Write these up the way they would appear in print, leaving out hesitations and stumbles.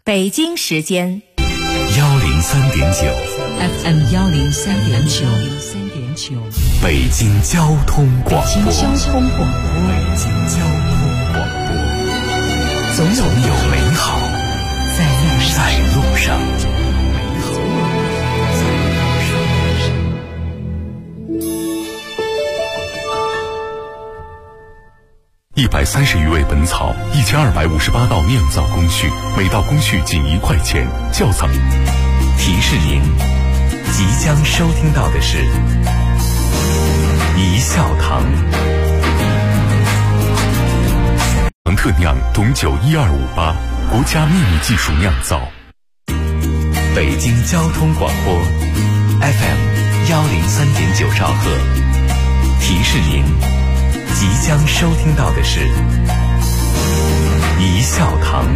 北京时间 103.9 FM 103.9， 北京交通广播。 北京交通广播， 总有美好在路上。130余味本草，1258道酿造工序，每道工序仅1块钱，窖藏。提示您，即将收听到的是一笑堂特酿董酒1258，国家秘密技术酿造。北京交通广播 FM 103.9兆赫。提示您，即将收听到的是一笑堂。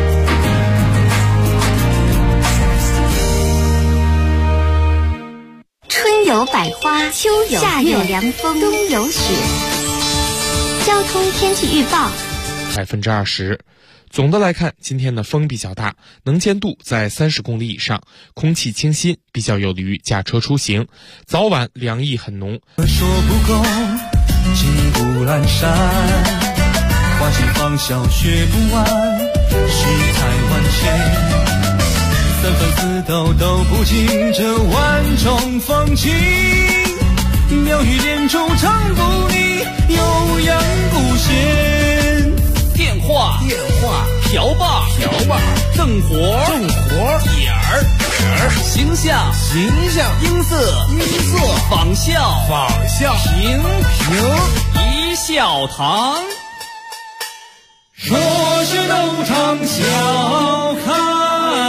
春有百花，秋有夏有凉风，冬有雪。交通天气预报 20%。总的来看，今天的风比较大，能见度在30公里以上，空气清新，比较有利于驾车出行。早晚凉意很浓。 说不够，情不阑珊，花心方笑学不完，世态万千。三分四斗都不尽这万种风情，妙语连珠唱不腻，悠扬不闲。 电话瓢把正活眼儿形象音色仿效平一笑堂。 说是斗场笑开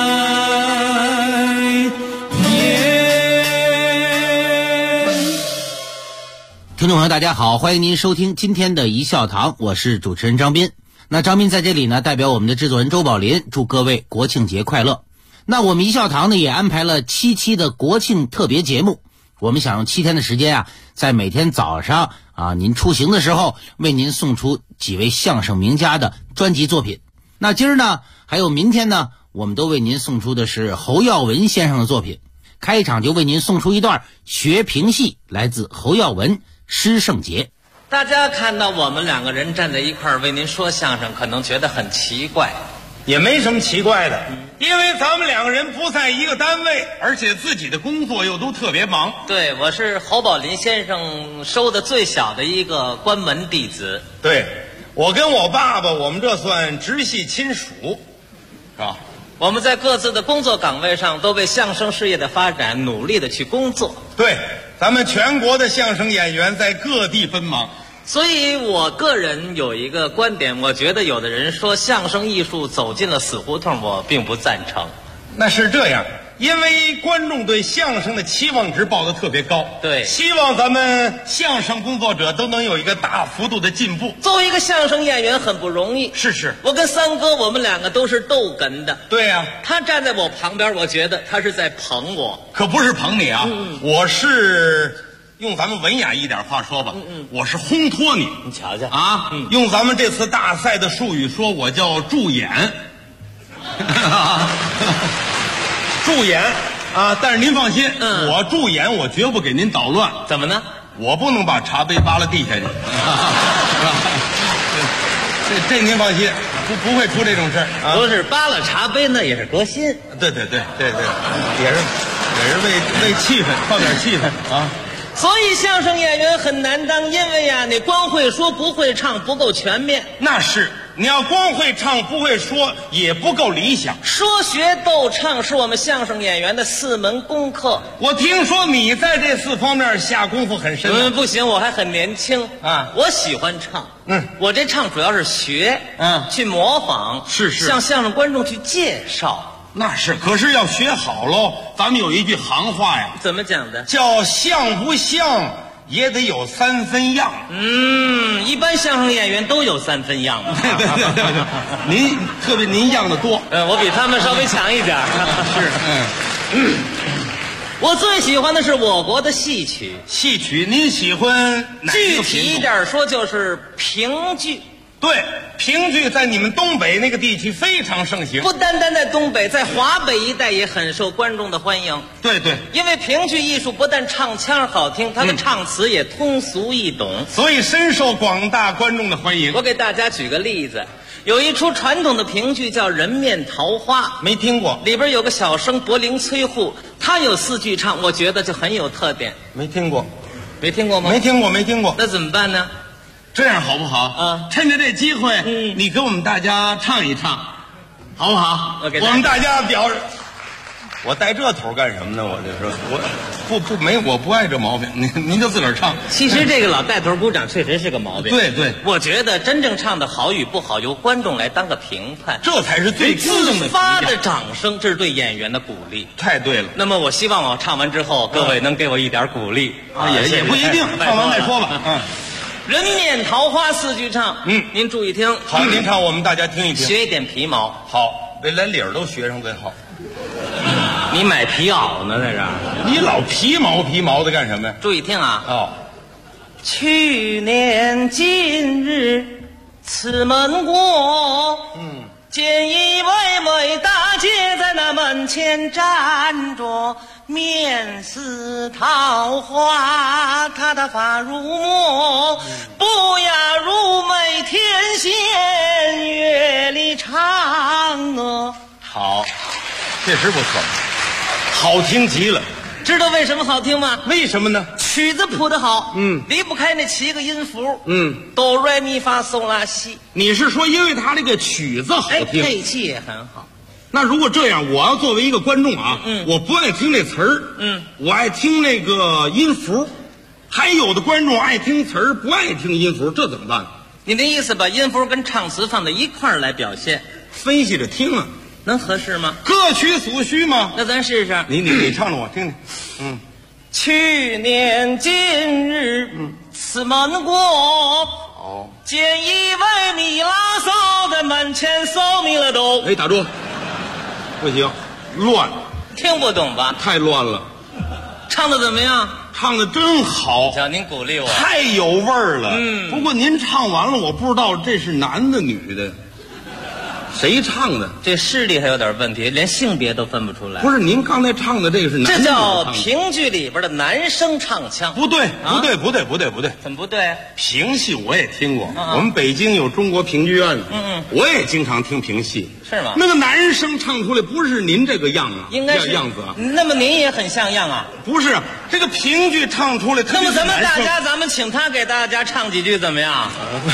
颜。 听众朋友大家好，欢迎您收听今天的一笑堂，我是主持人张斌。那张斌在这里呢，代表我们的制作人周宝林，祝各位国庆节快乐。那我们一笑堂呢，也安排了7期的国庆特别节目。我们想用7天的时间在每天早上您出行的时候，为您送出几位相声名家的专辑作品。那今儿呢，还有明天呢，我们都为您送出的是侯耀文先生的作品。开场就为您送出一段学评戏，来自侯耀文《诗圣节》。 大家看到我们2个人站在一块儿为您说相声，可能觉得很奇怪， 也没什么奇怪的，因为咱们2个人不在一个单位，而且自己的工作又都特别忙。 对，我是侯宝林先生收的最小的一个关门弟子。 对，我跟我爸爸，我们这算直系亲属，是吧？ 我们在各自的工作岗位上都为相声事业的发展努力的去工作。 对，咱们全国的相声演员在各地奔忙。 所以我个人有一个观点，我觉得有的人说相声艺术走进了死胡同，我并不赞成。 那是这样，因为观众对相声的期望值报得特别高， 对， 希望咱们相声工作者都能有一个大幅度的进步。 作为一个相声演员很不容易， 是， 我跟三哥我们2个都是逗哏的。 对呀， 他站在我旁边，我觉得他是在捧我， 可不是捧你啊，我是用咱们文雅一点话说吧，我是烘托你。 你瞧瞧用咱们这次大赛的术语说，我叫助演。助演但是您放心，我助演我绝不给您捣乱。 怎么呢？ 我不能把茶杯扒拉地下去。这您放心，不会出这种事儿。 不是扒拉茶杯，那也是革新。 对，也是为气氛，放点气氛啊。 所以相声演员很难当，因为你光会说不会唱，不够全面。 那是，你要光会唱不会说，也不够理想。 说学逗唱是我们相声演员的4门功课。 我听说你在这4方面下功夫很深。 不行，我还很年轻我喜欢唱。我这唱主要是学，去模仿， 是向相声观众去介绍。 那是，可是要学好喽。咱们有一句行话呀， 怎么讲的？ 叫像不像也得有3分样。 一般相声演员都有3分样。 对，特别您样的多。 我比他们稍微强一点。是，我最喜欢的是我国的戏曲。 戏曲您喜欢哪个？ 具体一点说就是评剧。 对，评剧在你们东北那个地区非常盛行。 不单单在东北，在华北一带也很受观众的欢迎。 对对， 因为评剧艺术不但唱腔好听，它的唱词也通俗易懂， 所以深受广大观众的欢迎。 我给大家举个例子，有一出传统的评剧叫《人面桃花》， 没听过？ 里边有个小生柏林崔护，他有4句唱，我觉得就很有特点。 没听过？ 没听过吗？ 没听过，没听过。 那怎么办呢？ 这样好不好？ 啊， 趁着这机会，你给我们大家唱一唱，好不好？我们大家表示。我带这头干什么呢？我这是我不爱这毛病，您就自个儿唱。 其实这个老带头鼓掌确实是个毛病。 对对， 我觉得真正唱的好与不好由观众来当个评判， 这才是最公正的。 自发的掌声，这是对演员的鼓励。 太对了。 那么我希望我唱完之后，各位能给我一点鼓励啊，也不一定，唱完再说吧。 人面桃花4句唱，您注意听。 好，您唱，我们大家听一听， 学一点皮毛。 好，连理儿都学上最好。 你买皮袄呢，在这儿？ 你老皮毛的干什么呀？ 注意听啊！ 哦， 去年今日此门过，见一位美大姐在那门前站着，面似桃花，她的发如墨，不亚如美天仙，月里嫦娥。 好，确实不错，好听极了。 知道为什么好听吗？ 为什么呢？ 曲子谱得好，离不开那7个音符，哆来咪发嗦拉西。 你是说因为他这个曲子好听， 配器也很好。 那如果这样，我要作为一个观众啊，我不爱听这词儿，我爱听那个音符，还有的观众爱听词儿，不爱听音符，这怎么办？ 你的意思把音符跟唱词放在一块儿来表现， 分析着听啊， 能合适吗？ 各取所需吗？ 那咱试试。 你唱着我听听。 去年今日，此门过，见一位米拉嫂在门前扫米了都。 哎，打住，不行，乱， 听不懂吧？ 太乱了。 唱的怎么样？ 唱的真好， 叫您鼓励我， 太有味儿了。不过您唱完了，我不知道这是男的女的。谁唱的？ 这视力还有点问题，连性别都分不出来。 不是，您刚才唱的这个是男的， 这叫评剧里边的男声唱腔。 不对，不对。 怎么不对？ 评戏我也听过，我们北京有中国评剧院，我也经常听评戏。 是吗？ 那个男声唱出来不是您这个样啊， 应该是样子啊。 那么您也很像样啊？ 不是，这个评剧唱出来， 那么咱们请他给大家唱几句怎么样？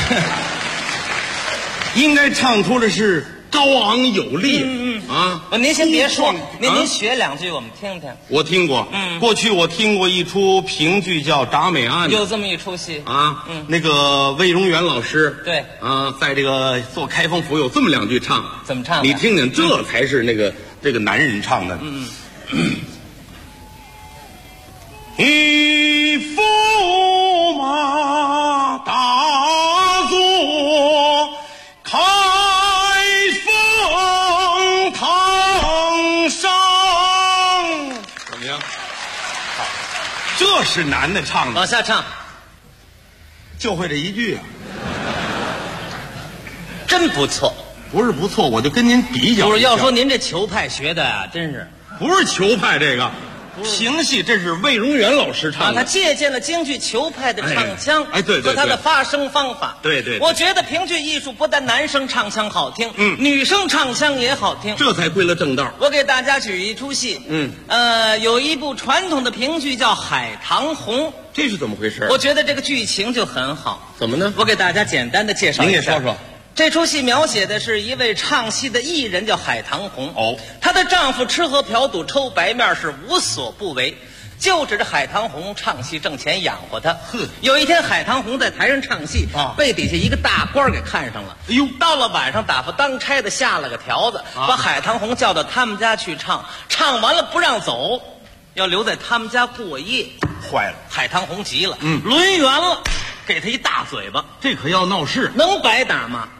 应该唱出来是高昂有力， 您先别说，您学2句我们听听。 我听过，过去我听过一出评剧叫《铡美案》， 有这么一出戏啊，那个魏荣元老师， 对， 在这个做开封府有这么2句唱， 怎么唱的？ 你听听，这才是这个男人唱的。一驸马大坐开封堂上，怎么样？好，这是男的唱的。 往下唱， 就会这一句啊， 真不错。 不是不错，我就跟您比较。 不是，要说您这球派学的啊，真是不是球派这个。评戏这是魏荣元老师唱的， 他借鉴了京剧球派的唱腔， 对， 和他的发声方法， 对。 我觉得评剧艺术不但男生唱腔好听，女生唱腔也好听， 这才归了正道。 我给大家举一出戏，有一部传统的评剧叫《海棠红》， 这是怎么回事？ 我觉得这个剧情就很好。 怎么呢？ 我给大家简单的介绍一下。 您给说说。 这出戏描写的是一位唱戏的艺人，叫海棠红。她的丈夫吃喝嫖赌抽白面是无所不为，就指着海棠红唱戏挣钱养活她。有一天海棠红在台上唱戏，被底下一个大官给看上了。到了晚上，打发当差的下了个条子，把海棠红叫到他们家去唱，唱完了不让走，要留在他们家过夜。 坏了， 海棠红急了，抡圆了，给他一大嘴巴。 这可要闹事， 能白打吗？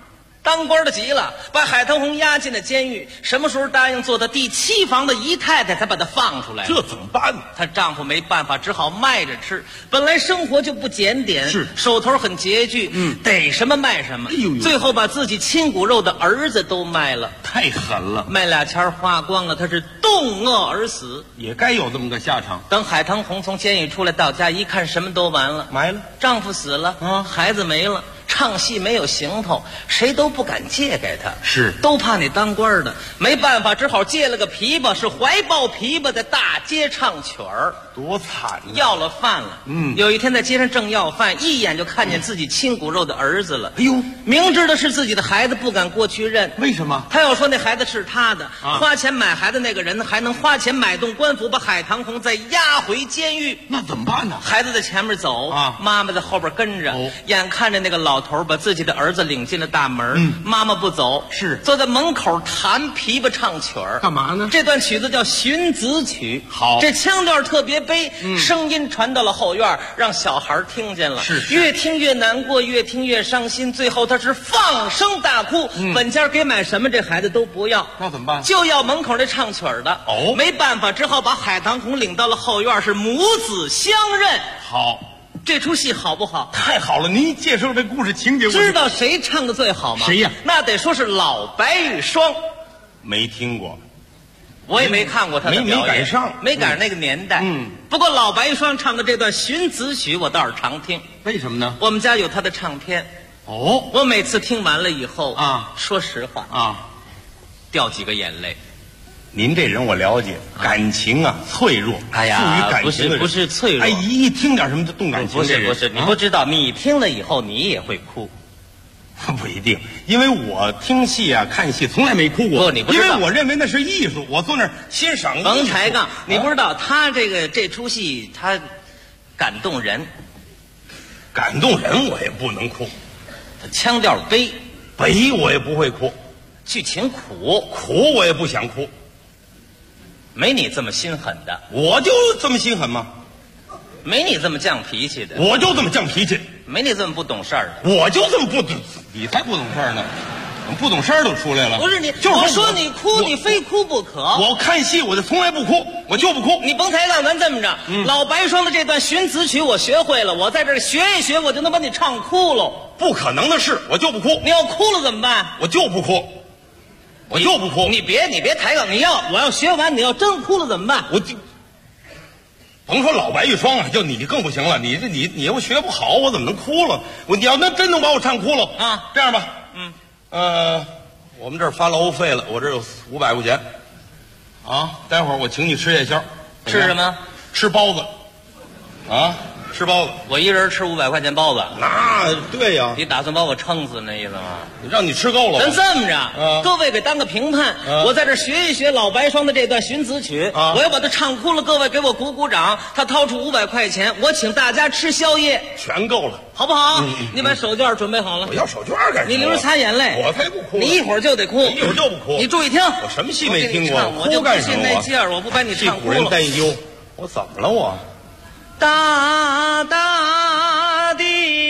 当官的急了，把海棠红押进了监狱。什么时候答应做他第7房的姨太太，才把她放出来。 这怎么办呢？ 她丈夫没办法，只好卖着吃。本来生活就不检点， 是手头很拮据，逮什么卖什么。 哎呦呦， 最后把自己亲骨肉的儿子都卖了， 太狠了， 卖俩钱花光了，他是冻饿而死。 也该有这么个下场。 等海棠红从监狱出来到家一看，什么都完了， 埋了， 丈夫死了，孩子没了。唱戏没有行头，谁都不敢借给他， 是都怕你当官的。没办法，只好借了个琵琶，是怀抱琵琶在大街唱曲儿， 多惨呀！ 要了饭了。有一天在街上正要饭，一眼就看见自己亲骨肉的儿子了。 哎呦， 明知道是自己的孩子，不敢过去认。 为什么？ 他要说那孩子是他的，花钱买孩子那个人还能花钱买动官府，把海棠红再押回监狱。 那怎么办呢？ 孩子在前面走，妈妈在后边跟着。眼看着那个老头把自己的儿子领进了大门，妈妈不走， 是坐在门口弹琵琶唱曲儿。 干嘛呢？ 这段曲子叫《寻子曲》， 好， 这腔调特别悲，声音传到了后院，让小孩听见了， 是越听越难过，越听越伤心，最后他是放声大哭。本家给买什么这孩子都不要， 那怎么办？ 就要门口那唱曲儿的。没办法，只好把海棠红领到了后院，是母子相认。 好。 这出戏好不好？ 太好了！您介绍这故事情节， 知道谁唱的最好吗？ 谁呀？ 那得说是老白玉霜。 没听过， 我也没看过他的表演， 没赶上， 没赶上那个年代。不过老白玉霜唱的这段寻子曲，我倒是常听。 为什么呢？ 我们家有他的唱片。我每次听完了以后说实话掉几个眼泪。 您这人我了解，感情脆弱。哎呀，富于感情的人不是脆弱。 哎，一听点什么就动感情。 不是，你不知道，你听了以后你也会哭。 不一定，因为我听戏看戏从来没哭过。 你不知道， 因为我认为那是艺术，我坐那儿欣赏。 甭抬杠，你不知道他这出戏他感动人， 感动人我也不能哭。 他腔调悲我也不会哭， 剧情苦我也不想哭。 没你这么心狠的， 我就这么心狠吗？ 没你这么犟脾气的， 我就这么犟脾气。 没你这么不懂事儿的， 我就这么不懂，你才不懂事儿呢，不懂事儿都出来了。 不是你， 就是我说你哭，你非哭不可。 我看戏我就从来不哭，我就不哭。 你甭抬杠，咱这么着，老白霜的这段寻子曲我学会了，我在这儿学一学，我就能把你唱哭了。 不可能的事，我就不哭。 你要哭了怎么办？ 我就不哭。我就不哭， 你别抬杠，我要学完，你要真哭了怎么办？ 我就甭说老白玉霜就你更不行了，你又学不好，我怎么能哭了？你要真能把我唱哭了这样吧，我们这儿发劳务费了，我这有500块钱，待会儿我请你吃夜宵， 吃什么？ 吃包子，吃包子， 我一人吃500块钱包子， 那对呀。 你打算把我撑死那意思吗？ 让你吃够了。 咱这么着，各位给当个评判，我在这学一学老白霜的这段寻子曲，我要把它唱哭了，各位给我鼓鼓掌。他掏出500块钱，我请大家吃宵夜， 全够了， 好不好？你把手绢准备好了。 我要手绢干什么？ 你留着擦眼泪。 我才不哭。 你一会儿就得哭， 一会儿就不哭。 你注意听， 我什么戏没听过？ 我就不信那劲儿，我不把你唱哭了。 替古人担忧，我怎么了我？ 大大的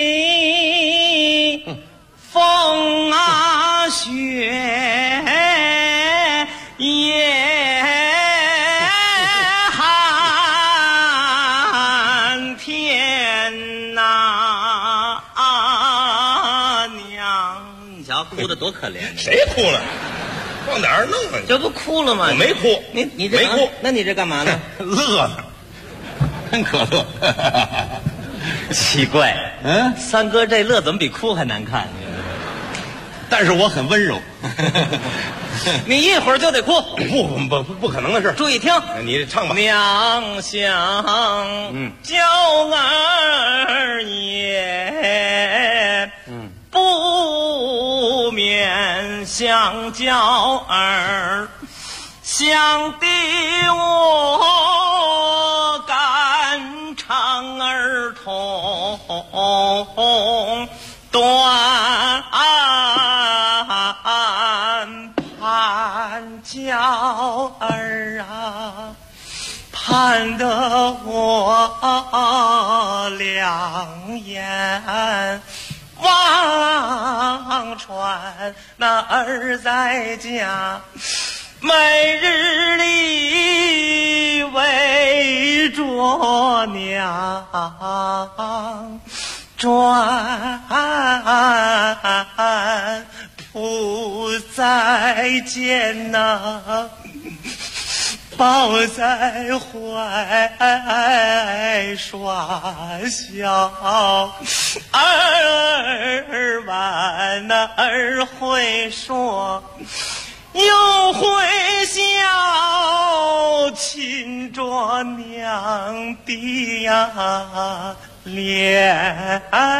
风雪也寒天呐，娘，你瞧哭得多可怜！ 谁哭了？往哪儿弄啊？ 这不哭了吗？ 我没哭， 你这没哭， 那你这干嘛呢？ 乐呢。真可乐， 奇怪，三哥这乐怎么比哭还难看？ 但是我很温柔。 你一会儿就得哭， 不可能的事。 注意听， 你唱吧。 娘想娇儿也，不免想娇儿，想的我肝肠儿痛，断盼娇儿啊，盼得我两眼望穿那儿在家，每日里围着娘转，不再见呐，抱在怀耍笑，儿晚那儿会说，又会笑，亲着娘的呀脸，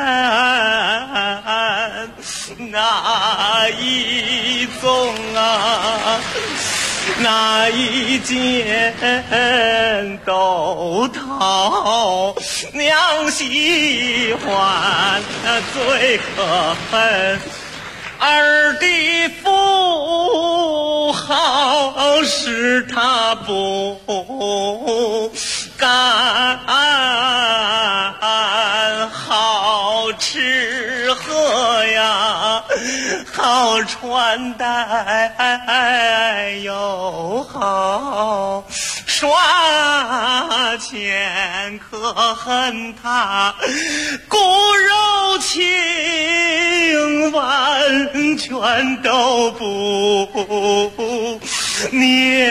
哪一宗啊，哪一件都讨娘喜欢，最可恨儿的富豪使他不敢，好吃喝呀，好穿戴又好耍钱，可恨他骨肉情完全都不念，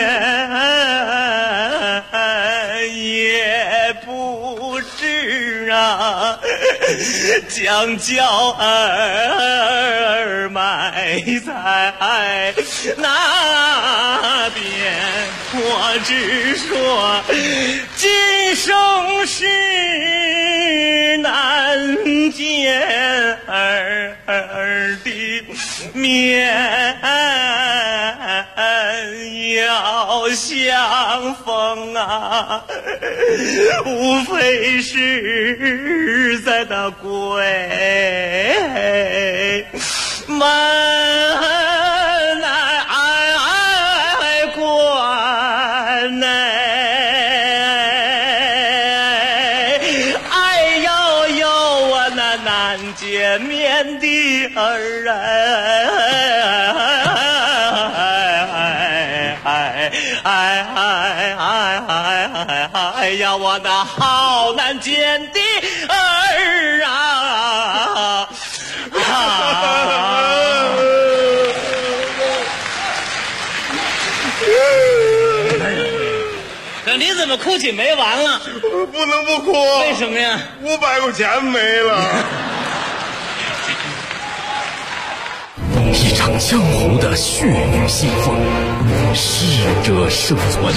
也不知啊将娇儿埋在那边。我只说今生是难见儿的面，要相逢啊，无非是在那鬼门关内，哎呦呦啊，那难见面的儿哎呀，我那好难见的儿啊！你怎么哭起没完了？ 不能不哭。 为什么呀 ？500块钱没了。 一场江湖的血雨腥风，适者生存；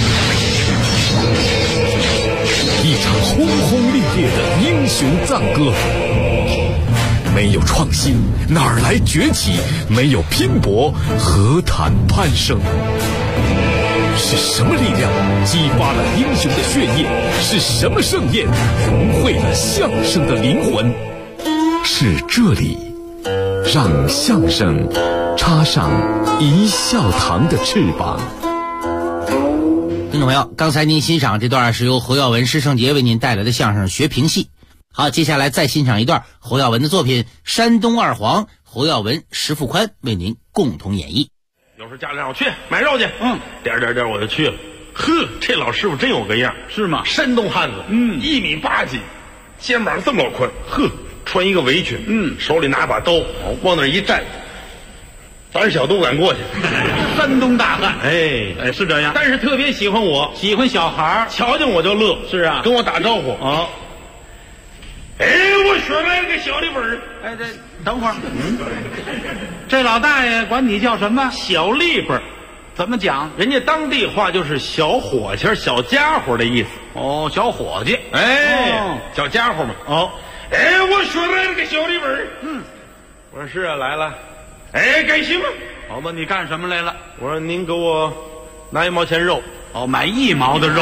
一场轰轰烈烈的英雄赞歌。没有创新，哪儿来崛起？没有拼搏，何谈攀升？是什么力量激发了英雄的血液？是什么盛宴融汇了相声的灵魂？是这里，让相声插上一笑堂的翅膀。 听众朋友，刚才您欣赏这段是由侯耀文、施圣杰为您带来的相声《学评戏》。好，接下来再欣赏一段侯耀文的作品《山东二黄》，侯耀文、石富宽为您共同演绎。 有时候家里让我去买肉去，点我就去了。呵，这老师傅真有个样， 是吗？ 山东汉子，1.8米几，肩膀这么老宽，呵，穿一个围裙，手里拿把刀，往那一站，胆小都敢过去。 山东大汉， 哎，是这样。但是特别喜欢我， 喜欢小孩， 瞧见我就乐。 是啊， 跟我打招呼啊。 我学来了个小立本儿。 这等会儿，这老大爷管你叫什么？ 小立本儿。 怎么讲？ 人家当地话就是小伙计、小家伙的意思。 哦，小伙计， 小家伙嘛。 哦， 我学来了个小立本儿。我说是啊，来了。干什么？ 好吧，你干什么来了？ 我说您给我拿1毛钱肉。 哦，买1毛的肉。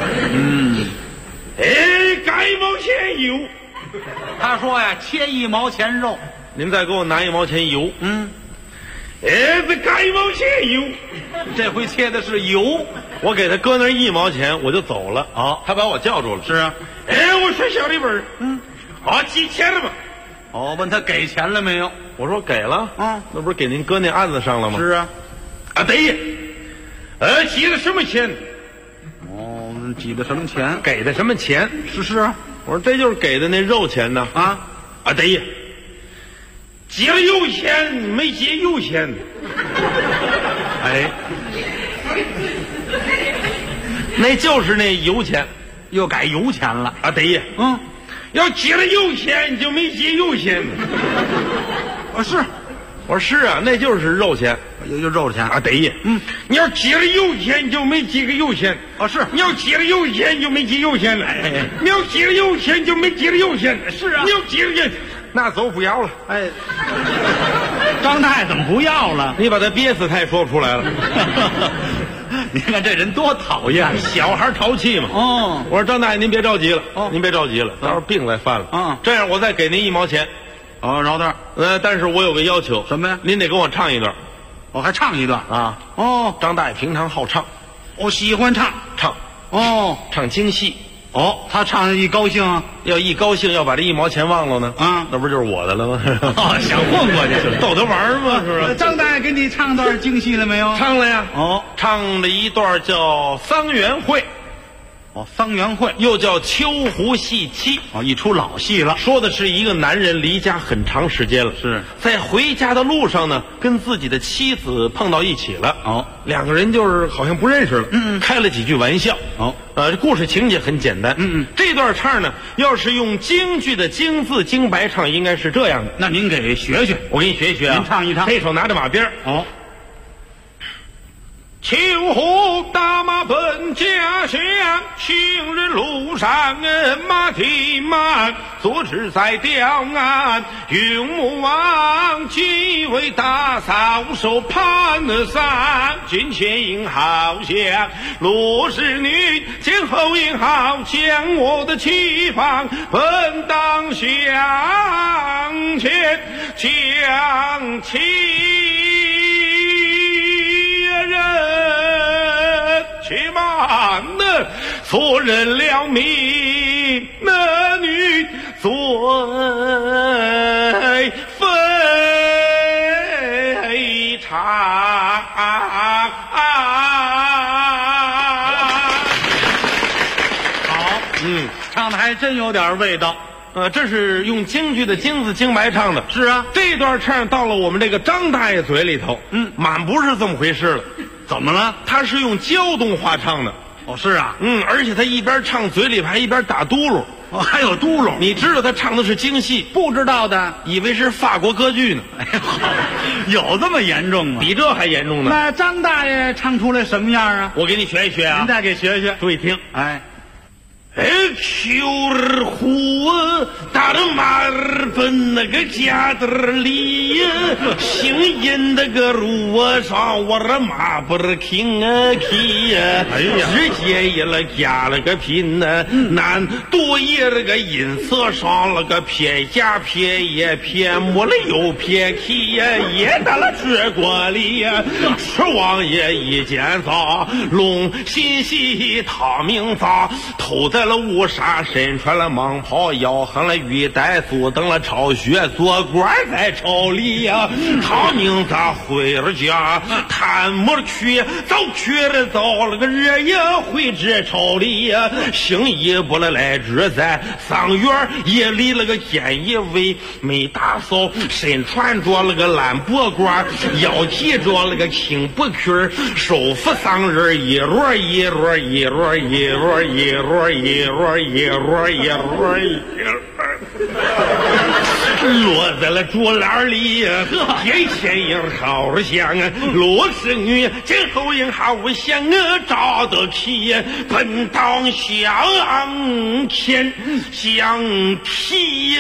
干1毛钱油。 他说呀，切1毛钱肉， 您再给我拿1毛钱油。这干1毛钱油， 这回切的是油。 我给他搁那1毛钱，我就走了。他把我叫住了。 是啊。 我说小立本儿，好，记钱了吧？ 哦，问他给钱了没有？ 我说给了，那不是给您搁那案子上了吗？ 是啊。 啊，对，记的什么钱？ 哦，记的什么钱？ 给的什么钱？ 是啊。 我说这就是给的那肉钱呢。啊，对，记了油钱，没记油钱。哎，那就是那油钱， 又改油钱了。 啊，对，要记了油钱就没记油钱。 是， 我说是啊，那就是肉钱， 有肉钱啊，对，你要记了油钱就没记个油钱。 是， 你要记了油钱就没记油钱了。哎，你要记了油钱就没记了油钱。 是啊， 你要记了油，那走不要了。 哎，张大爷怎么不要了？ 你把他憋死，他也说不出来了。 你看这人多讨厌， 小孩淘气嘛。我说张大爷您别着急了，您别着急了，到时候病再犯了。这样我再给您1毛钱。 饶点。 但是我有个要求。 什么呀？ 您得给我唱一段。 我还唱一段啊？张大爷平常好唱， 我喜欢唱。 唱京戏。 他唱一高兴， 要一高兴要把这1毛钱忘了呢，那不就是我的了吗？ 想混过去， 逗他玩吗？是不是？ 张大爷给你唱段京戏了没有？ 唱了呀。唱了一段叫《桑园会》。 桑园会又叫秋胡戏妻。 一出老戏了， 说的是一个男人离家很长时间了， 是在回家的路上呢，跟自己的妻子碰到一起了。两个人就是好像不认识了，开了几句玩笑。这故事情节很简单。这段唱呢，要是用京剧的京字京白唱，应该是这样的。 那您给学学， 我给你学一学啊。 您唱一唱， 这手拿着马鞭。秋胡大马奔家乡，行人路上马蹄慢，坐骑在吊岸，云母望几位大嫂手攀伞，金钱银好像罗氏女，前后银好将我的妻房奔当向前，将妻人去慢呢，错认了命，那女最非常。 好，唱的还真有点味道。 这是用京剧的京字京白唱的。 是啊， 这段唱到了我们这个张大爷嘴里头，满不是这么回事了。 怎么了？ 他是用胶东话唱的。 是啊， 而且他一边唱嘴里还一边打嘟噜。 还有嘟噜。 你知道他唱的是京戏？ 不知道的， 以为是法国歌剧呢。 有这么严重吗？ 比这还严重呢。 那张大爷唱出来什么样啊？ 我给你学一学啊。 您再给学学， 注意听。 秋儿胡大的马儿奔那个家的里，姓殷那个路上我的马不是听去呀，直接一了加了个拼呢，难多一那个银色上了个撇家撇也撇没了又撇去呀，也到了这国里呀，吃王爷一见早，龙心细他名早，头在了乌纱，身穿了蟒袍，腰横了玉带，坐等了朝靴，做官在朝里呀。他名咋回了家，探没去，早去了早了个热也回这朝里呀。行医不了来这在桑园也立了个监一位没大嫂，身穿着了个蓝脖褂，腰系着了个青布裙，手扶桑人一摞一摞一摞一摞一摞一摞一摞一摞落在了竹篮里，天前影好像罗氏女，前后影好像照得起，奔当向前相提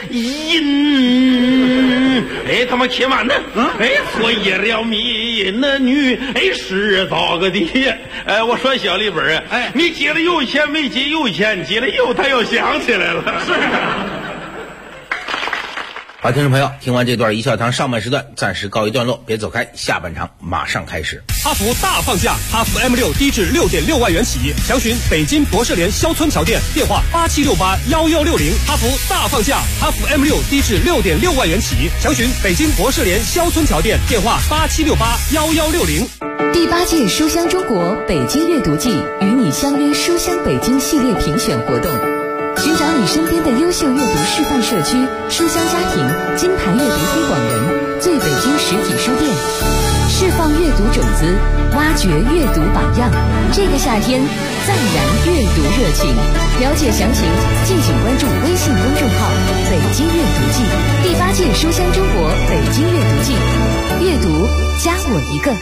引。他妈且慢呢，错一了米那女，是糟个的。我说小李本你接了油钱没接油钱，接了油他又想起来了。是。 好，听众朋友，听完这段一笑堂上半时段暂时告一段落，别走开，下半场马上开始。 哈弗大放价，哈弗 M6低至 6.6 万元起，详询北京博士联肖村桥店，电话87681160。哈弗大放价，哈弗 M6低至 6.6 万元起，详询北京博士联肖村桥店，电话87681160。 第8届书香中国北京阅读季与你相约书香北京系列评选活动，寻找你身边的优秀阅读示范社区、书香家庭、金牌阅读推广人、最北京实体书店，释放阅读种子，挖掘阅读榜样。这个夏天，再燃阅读热情。了解详情，敬请关注微信公众号“北京阅读季”。第8届书香中国北京阅读季，阅读加我一个。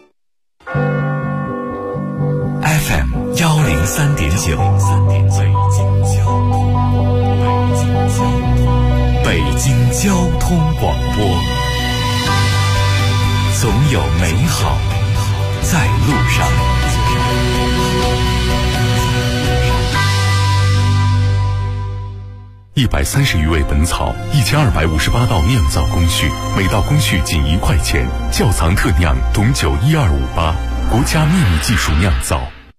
FM 103.9，北京交通广播，总有美好在路上。130余味本草，1258道酿造工序，每道工序仅1块钱。窖藏特酿董酒12588，国家秘密技术酿造。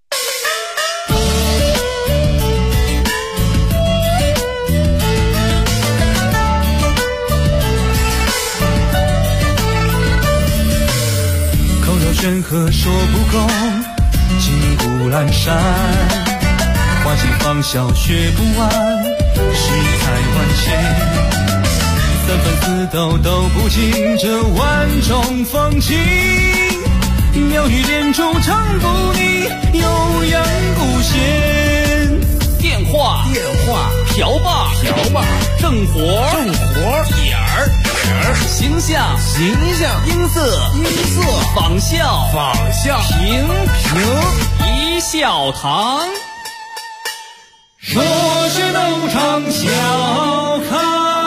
口若悬河说不够，金谷阑珊，花期芳笑学不完，世态万千，三分四斗都不尽这万种风情，妙语连珠唱不腻，悠扬古弦。 电话瓢把正活点儿形象音色仿效评一笑堂， 说是能唱笑开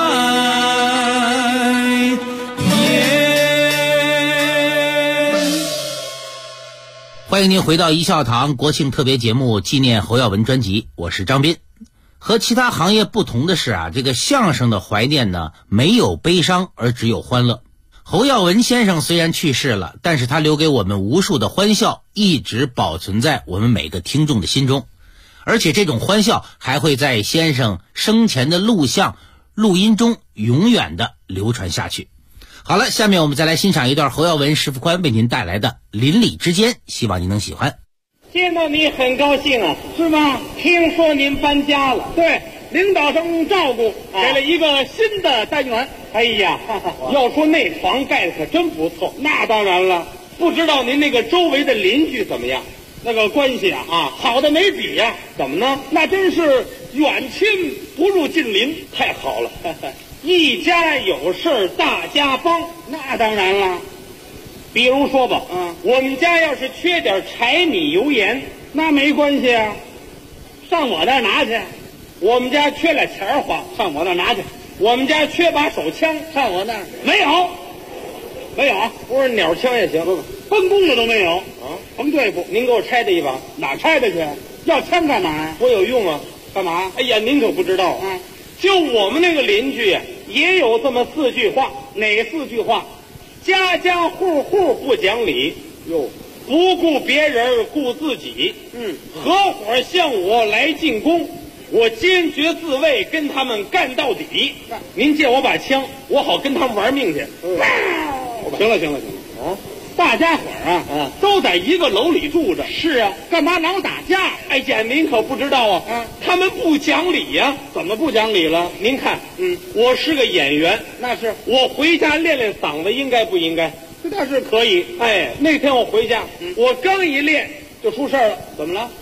颜。 欢迎您回到一笑堂国庆特别节目纪念侯耀文专辑，我是张斌。和其他行业不同的是啊，这个相声的怀念呢，没有悲伤，而只有欢乐。侯耀文先生虽然去世了，但是他留给我们无数的欢笑，一直保存在我们每个听众的心中。而且这种欢笑还会在先生生前的录像、录音中永远的流传下去。好了，下面我们再来欣赏一段侯耀文、石富宽为您带来的《邻里之间》，希望您能喜欢。 见到你很高兴啊，是吗？听说您搬家了，对，领导上照顾，给了一个新的单元。哎呀，要说那房盖的可真不错。那当然了，不知道您那个周围的邻居怎么样？那个关系啊，好的没比呀。怎么呢？那真是远亲不如近邻，太好了。一家有事大家帮，那当然了。比如说吧，我们家要是缺点柴米油盐，那没关系啊，上我那儿拿去。我们家缺了钱花，上我那儿拿去。我们家缺把手枪，上我那儿没有，不是鸟枪也行，分工的都没有啊。甭对付，您给我拆的一把，哪拆的去？要枪干嘛呀？我有用啊，干嘛？哎呀，您可不知道啊，就我们那个邻居呀，也有这么4句话。哪4句话？家家户户不讲理，不顾别人顾自己，合伙向我来进攻，我坚决自卫，跟他们干到底。您借我把枪，我好跟他们玩命去。行了啊，大家伙儿都在一个楼里住着。是啊，干嘛老打架？哎呀，您可不知道啊，他们不讲理呀。怎么不讲理了？您看，我是个演员，那是我回家练练嗓子，应该不应该？这倒是可以。哎，那天我回家，我刚一练就出事了。怎么了？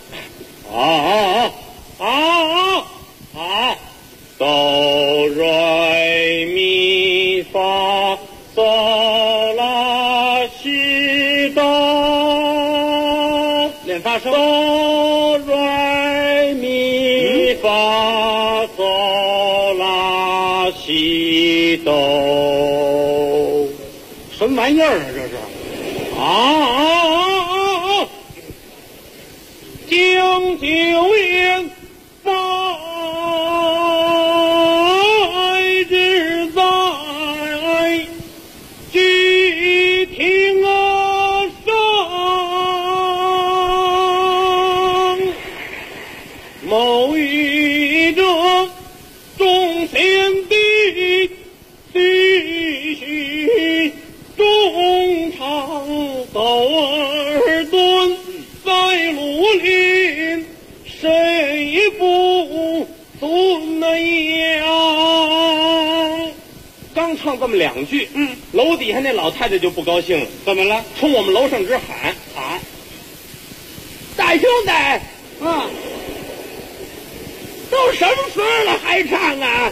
哆来咪发嗦拉西哆，练发声。哆来咪发嗦拉西哆，什么玩意儿啊？这是将酒言百日在这么2句，楼底下那老太太就不高兴了。怎么了？冲我们楼上直喊：大兄弟啊，都什么时候了还唱啊？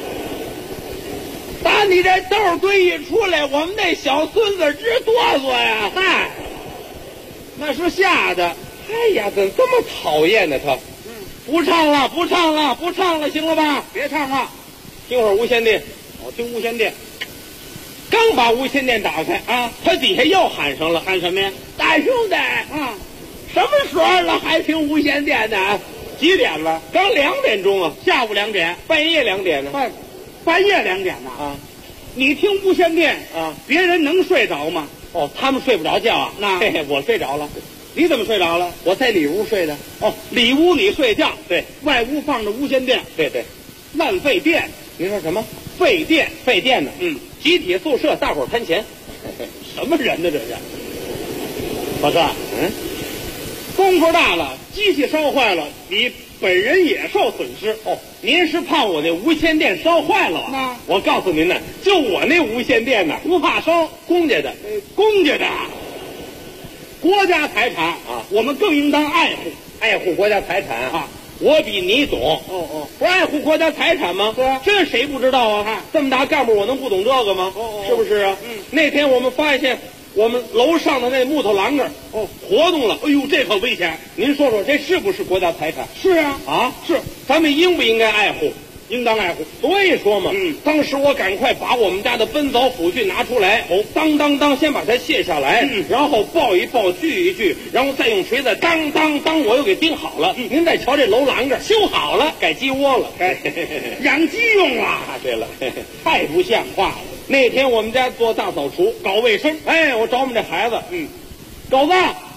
打你这豆堆一出来，我们那小孙子直哆嗦呀！嗨，那是吓的。哎呀，怎么这么讨厌呢？他，不唱了，不唱了，不唱了，行了吧？别唱了，听会儿无线电。我听无线电，刚把无线电打开啊，他底下又喊上了，喊什么呀？大兄弟啊，什么时候了还听无线电呢？几点了？刚2点钟啊，下午2点，半夜2点呢。半夜2点呢啊！你听无线电啊，别人能睡着吗？哦，他们睡不着觉啊。那我睡着了。你怎么睡着了？我在里屋睡的。哦，里屋你睡觉，对，外屋放着无线电，对对，烂费电。您说什么？费电，费电呢？集体宿舍大伙儿摊钱，什么人呢这是？老哥，功夫大了，机器烧坏了，你本人也受损失。哦，您是怕我那无线电烧坏了啊？我告诉您呢，就我那无线电呢，不怕烧，公家的，公家的。国家财产啊，我们更应当爱护，爱护国家财产啊。我比你懂，不是爱护国家财产吗？对啊，这谁不知道啊？这么大干部，我能不懂这个吗？是不是啊？那天我们发现我们楼上的那木头栏杆活动了，哎呦，这可危险！您说说，这是不是国家财产？是啊，啊，是，咱们应不应该爱护？应当爱护。所以说嘛，当时我赶快把我们家的奔凿斧锯拿出来，当当当，先把它卸下来，然后抱一抱，锯一锯，然后再用锤子当当当，我又给钉好了。您再瞧这楼栏杆修好了，改鸡窝了，养鸡用啊！对了，太不像话了。那天我们家做大扫除，搞卫生，哎，我找我们这孩子，狗子。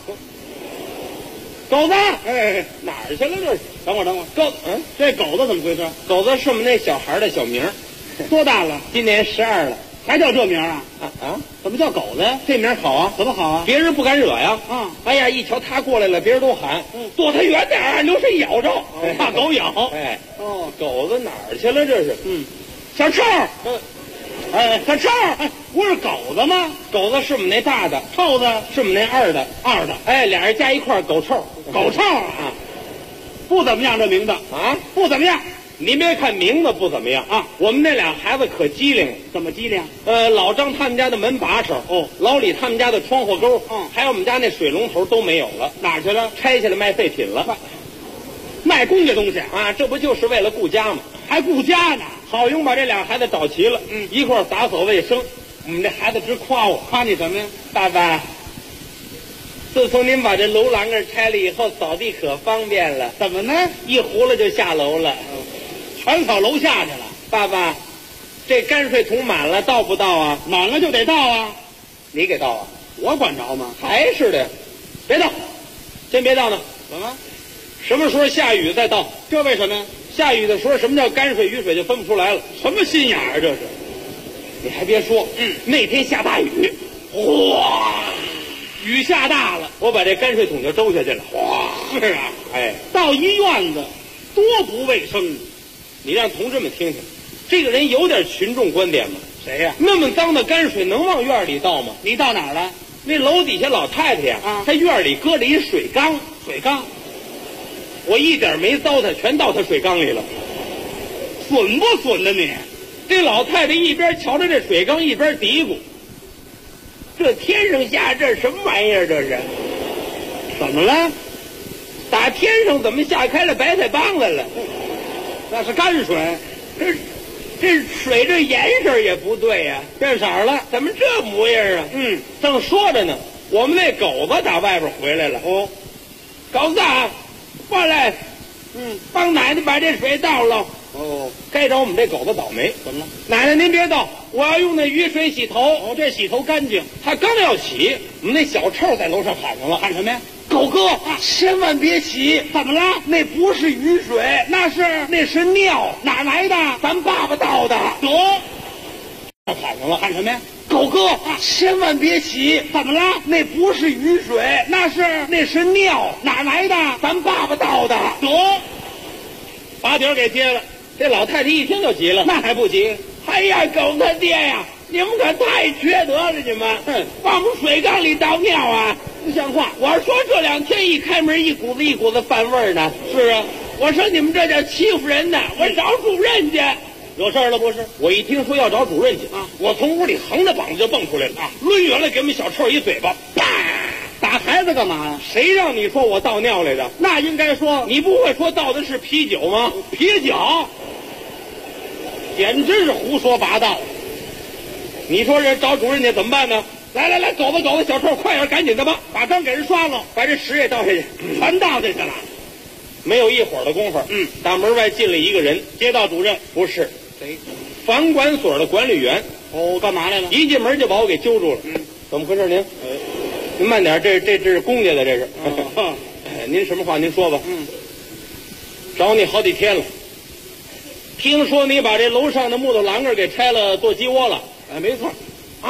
狗子，哎，哪儿去了这是？等会儿，狗，这狗子怎么回事？狗子是我们那小孩的小名，多大了？今年12了，还叫这名啊？怎么叫狗子呀？这名好啊，怎么好啊？别人不敢惹呀。哎呀，一瞧他过来了，别人都喊，躲他远点儿，留神咬着，怕狗咬。哎，狗子哪儿去了？这是，小臭。小臭，不是狗子吗？狗子是我们那大的，臭子是我们那二的。哎，俩人加一块狗臭，狗臭啊，不怎么样，这名字啊，不怎么样。您别看名字不怎么样啊，我们那俩孩子可机灵。怎么机灵？老张他们家的门把手，老李他们家的窗户钩，还有我们家那水龙头都没有了，哪儿去了？拆下来卖废品了，卖公家东西啊，这不就是为了顾家吗？还顾家呢。好用把这俩孩子找齐了，一块打扫卫生。我们这孩子直夸我，夸你什么呀？爸爸，自从您把这楼栏杆拆了以后，扫地可方便了。怎么呢？一糊了就下楼了，全扫楼下去了。爸爸，这泔水桶满了，倒不倒啊？满了就得倒啊。你给倒啊？我管着吗？还是的，别倒，先别倒呢。怎么？什么时候下雨再倒？这为什么呀？下雨的时候，什么叫泔水雨水就分不出来了。什么心眼儿这是？你还别说，那天下大雨，哗，雨下大了，我把这泔水桶就周下去了。哗，是啊，哎，到一院子多不卫生。你让同志们听听，这个人有点群众观点吗？谁呀？那么脏的泔水能往院里倒吗？你倒哪儿了？那楼底下老太太呀，她院里搁了一水缸，水缸。我一点没糟蹋，全倒他水缸里了，损不损呢你？这老太太一边瞧着这水缸，一边嘀咕：“这天上下这什么玩意儿？这是怎么了？打天上怎么下开了白菜帮来了？那是泔水，这水这颜色也不对呀，变色了，怎么这模样啊？正说着呢，我们那狗子打外边回来了。狗子。过来，帮奶奶把这水倒了。该找我们这狗子倒霉。怎么了？奶奶您别倒，我要用那雨水洗头。这洗头干净。他刚要洗，我们那小臭在楼上喊上了，喊什么呀？狗哥，千万别洗！怎么了？那不是雨水，那是尿，哪来的？咱爸爸倒的。得，喊上了，喊什么呀？狗哥，千万别洗！怎么了？那不是雨水，那是尿，哪来的？咱爸爸倒的。得，把底儿给接了。这老太太一听就急了，那还不急？哎呀，狗他爹呀， 你们可太缺德了！你们，往我们水缸里倒尿啊！不像话！我说这2天一开门，一股子饭味儿呢。是啊，我说你们这叫欺负人呢！我找主任去。有事了不是？我一听说要找主任去啊，我从屋里横着膀子就蹦出来了啊，抡圆了给我们小臭一嘴巴，啪！打孩子干嘛呀？谁让你说我倒尿来的？那应该说你不会说倒的是啤酒吗？啤酒，简直是胡说八道。你说人找主任去怎么办呢？来，走吧，小臭，快点，赶紧的吧，把缸给人刷了，把这屎也倒下去，全倒下去了。没有一会儿的功夫，大门外进来一个人，街道主任不是。谁？房管所的管理员。哦，干嘛来了？一进门就把我给揪住了。怎么回事您？您慢点，这是公家的，这是。您什么话您说吧。找你好几天了。听说你把这楼上的木头栏杆给拆了，做鸡窝了。哎，没错。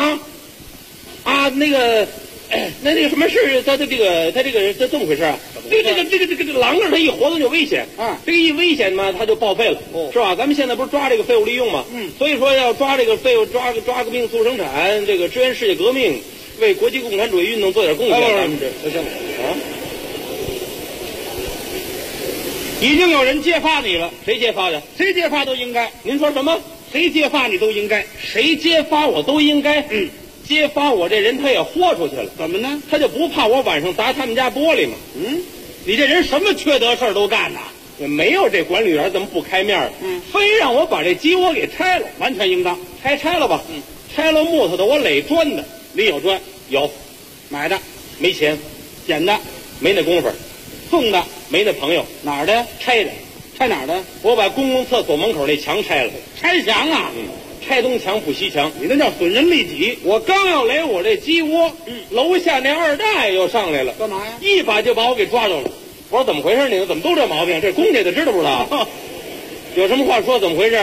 那个什么事？他这么回事啊？这个栏杆它一活动就危险啊！这个一危险嘛，它就报废了，是吧？咱们现在不是抓这个废物利用吗？所以说要抓这个废物，抓革命促生产，这个支援世界革命，为国际共产主义运动做点贡献。咱们这行啊！已经有人揭发你了，谁揭发的？谁揭发都应该。您说什么？谁揭发你都应该，谁揭发我都应该。揭发我这人他也豁出去了，怎么呢？他就不怕我晚上砸他们家玻璃吗？你这人什么缺德事儿都干呐！也没有这管理员怎么不开面非让我把这鸡窝给拆了，完全应当拆了吧？拆了木头的，我垒砖的，里有砖有，买的没钱，捡的没那功夫，送的没那朋友，哪儿的？拆的，拆哪儿的？我把公共厕所门口那墙拆了，拆墙啊！拆东墙补西墙，你那叫损人利己。我刚要垒我这鸡窝，楼下那二大爷又上来了，干嘛呀？一把就把我给抓住了。我说怎么回事？你们怎么都这毛病？这公家的知道不知道？有什么话说？怎么回事？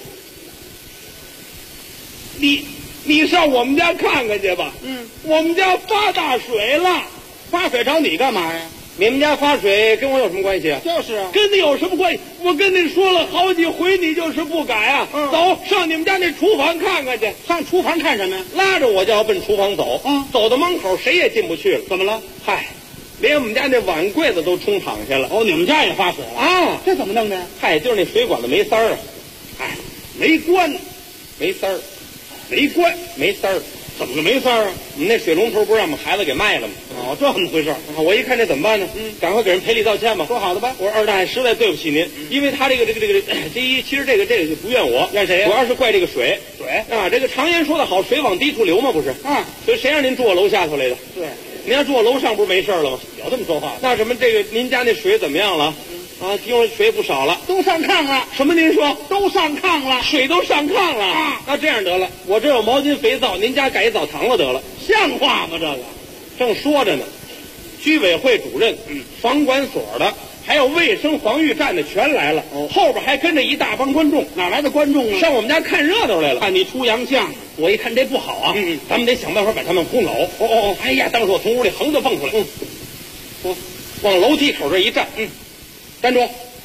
你上我们家看看去吧。我们家发大水了，发水找你干嘛呀？你们家发水跟我有什么关系啊？就是啊，跟你有什么关系？我跟你说了好几回，你就是不改啊！走上你们家那厨房看看去。上厨房看什么呀？拉着我就要奔厨房走。走到门口谁也进不去了。怎么了？嗨，连我们家那碗柜子都冲躺下了。哦，你们家也发水了啊？这怎么弄的？嗨，就是那水管子没塞儿啊。哎，没关，没塞儿，没关，没塞儿。怎么个没事啊？我们那水龙头不是让我们孩子给卖了吗？哦，这怎么回事？我一看这怎么办呢？赶快给人赔礼道歉吧。说好的吧。我说二大爷实在对不起您，因为他这个第一，其实这个就不怨我，怨谁呀？主要是怪这个水啊。这个常言说得好，水往低处流嘛，不是？所以谁让您住我楼下头来的？对，您要住我楼上不是没事了吗？有这么说话？那什么这个您家那水怎么样了？听说水不少了，都上炕了。什么？您说都上炕了？水都上炕了啊？那这样得了，我这有毛巾肥皂，您家改一澡堂子得了，像话吗？这个正说着呢，居委会主任、房管所的，还有卫生防御站的全来了。后边还跟着一大帮观众。哪来的观众啊？上我们家看热闹来了，看你出洋相。我一看这不好啊，咱们得想办法把他们轰走。哎呀，当时我从屋里横着蹦出来，我往楼梯口这一站，站住！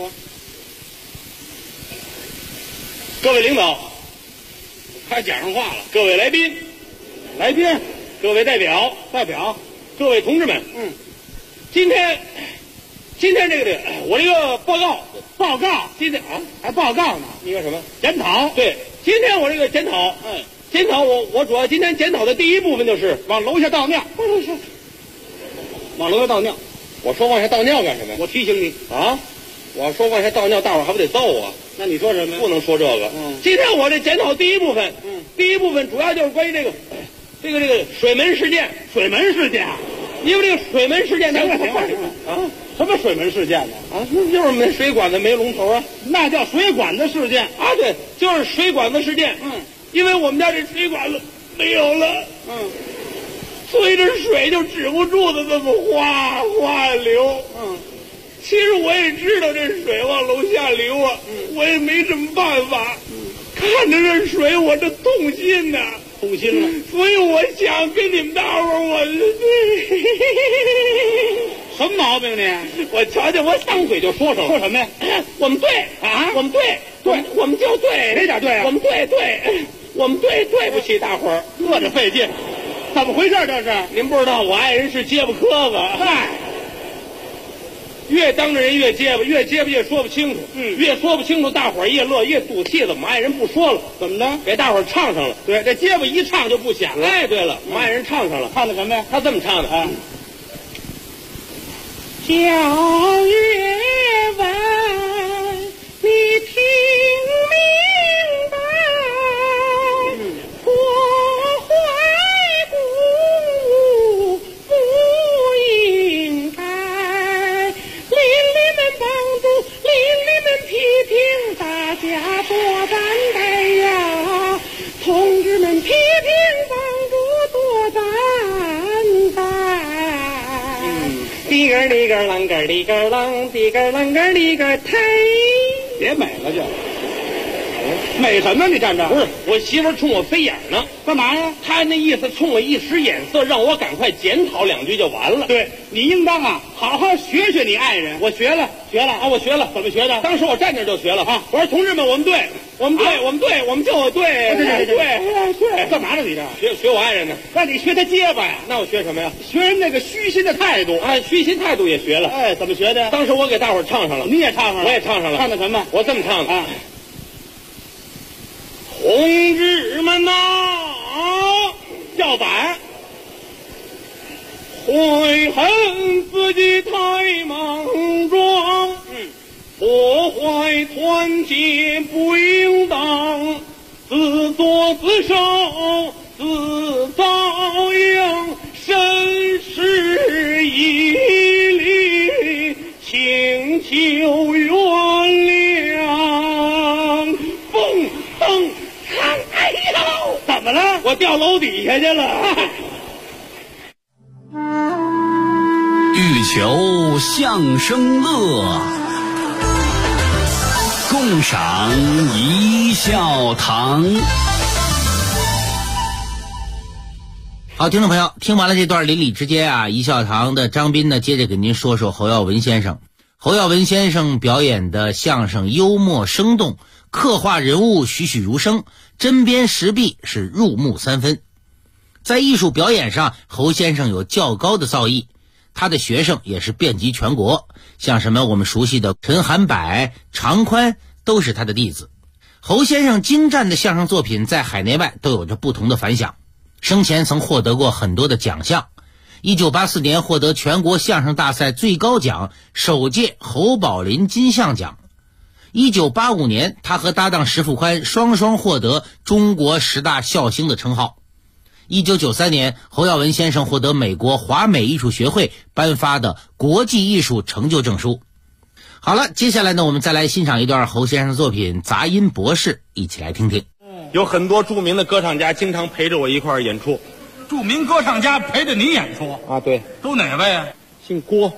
各位领导，还讲上话了。各位来宾，各位代表，各位同志们，今天这个我这个报告，今天还报告呢？你个什么检讨？对，今天我这个检讨，检讨我主要今天检讨的第一部分就是往楼下倒尿。是，往楼下倒尿。我说往下倒尿干什么？我提醒你啊！我说往下倒尿，大伙儿还不得揍我？那你说什么？不能说这个。今天我这检讨第一部分，主要就是关于这个水门事件。水门事件啊！因为这个水门事件，行了啊！什么水门事件呢？啊，就是我们水管子没龙头啊，那叫水管子事件啊！对，就是水管子事件。因为我们家这水管子没有了。所以这水就止不住的这么哗流。其实我也知道这水往楼下流啊，我也没什么办法。看着这水，我这痛心呐，痛心了。所以我想跟你们大伙儿，我什么毛病呢？我瞧瞧，我张嘴就说说什么呀？我们对啊，我们对，我们就对，哪点对啊？我们对。 我们对不起大伙儿， 乐着费劲，怎么回事这是？ 您不知道我爱人是结巴磕巴， 嗨， 越当着人越结巴，越结巴越说不清楚，越说不清楚，大伙儿越乐越赌气了。我们爱人不说了， 怎么着？ 给大伙儿唱上了。 对，这结巴一唱就不响了。 哎，对了，我们爱人唱上了， 唱的什么呀？ 他这么唱的啊。 小月问，你听明白？破坏公物不应该，邻里们帮助，邻里们批评，大家多担待呀！同志们批评帮助多担待。里个里个啷个里个啷，里个啷个里个忒，别美了就。美什么？你站着？ 不是，我媳妇儿冲我飞眼呢， 干嘛呀？ 她那意思冲我一使眼色，让我赶快检讨两句就完了。 对，你应当啊，好好学学你爱人。 我学了啊，我学了。 怎么学的？ 当时我站那就学了啊！我说同志们，我们对，我们就对， 对，干嘛呢？你这学我爱人呢？ 那你学他结巴呀？ 那我学什么呀？ 学人那个虚心的态度。 啊，虚心态度也学了。 哎，怎么学的？ 当时我给大伙儿唱上了， 你也唱上了， 我也唱上了。 唱的什么？ 我这么唱的啊。 同志们呐， 叫板， 悔恨自己太莽撞，破坏团结不应当，自作自受，自遭殃，深施一礼，请求原谅。蹦蹬唱，哎呦， 怎么了？ 我掉楼底下去了。 欲求相声乐，共赏一笑堂。 好，听众朋友，听完了这段邻里之间啊，一笑堂的张斌呢，接着给您说说侯耀文先生。侯耀文先生表演的相声幽默生动，刻画人物栩栩如生，针砭时弊，是入木三分。在艺术表演上，侯先生有较高的造诣，他的学生也是遍及全国，像什么我们熟悉的陈涵柏、常宽都是他的弟子。侯先生精湛的相声作品在海内外都有着不同的反响，生前曾获得过很多的奖项。1984年获得全国相声大赛最高奖，首届侯宝林金像奖。1985年，他和搭档石富宽双双获得中国10大笑星的称号。1993年，侯耀文先生获得美国华美艺术学会颁发的国际艺术成就证书。好了，接下来呢，我们再来欣赏一段侯先生的作品《杂音博士》，一起来听听。 有很多著名的歌唱家经常陪着我一块儿演出。 著名歌唱家陪着你演出啊？对， 都哪位啊？ 姓郭，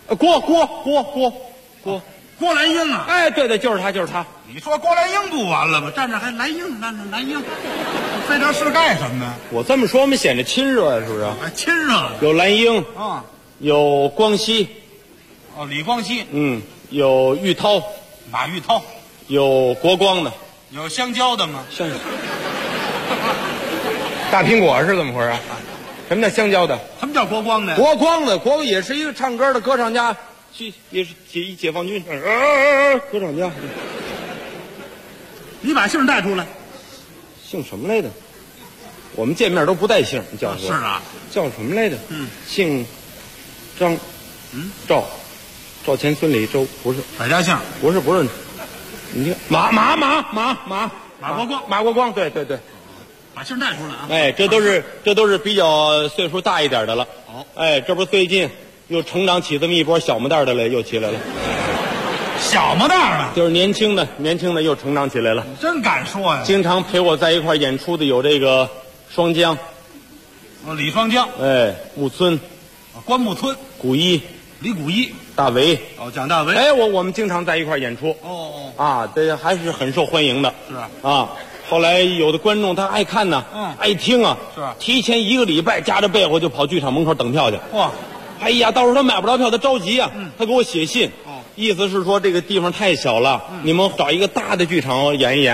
郭兰英啊？ 哎，对，就是他。 你说郭兰英不完了吗？站着还兰英，兰英，费这事干什么呀？ 我这么说，我们显得亲热呀，是不是？ 哎，亲热。 有兰英啊， 有光熙， 哦，李光熙， 有玉涛， 马玉涛， 有国光的， 有香蕉的吗？ 香蕉。大苹果是怎么回事？什么叫香蕉的？ 什么叫国光的？ 国光也是一个唱歌的歌唱家，也是解放军歌唱家。 你把姓带出来。 姓什么来着？我们见面都不带姓，你叫是啊？ 叫什么来着？姓张，赵钱孙李周，不是百家姓， 不是，你听马国光，对。 把姓带出来啊！ 哎，这都是比较岁数大一点的了。 哦， 哎，这不最近又成长起这么一波小模蛋的来，又起来了。 小模蛋啊， 就是年轻的又成长起来了。 你真敢说呀！ 经常陪我在一块演出的有这个双江， 李双江， 哎，木村， 关木村， 古一， 李古一， 大为， 蒋大为。 哎，我们经常在一块演出。啊，这还是很受欢迎的。 是啊。后来有的观众他爱看呢，爱听啊， 是提前1个礼拜夹着被窝就跑剧场门口等票去。 哇， 哎呀，到时候他买不着票，他着急啊，他给我写信，意思是说这个地方太小了，你们找一个大的剧场演一演。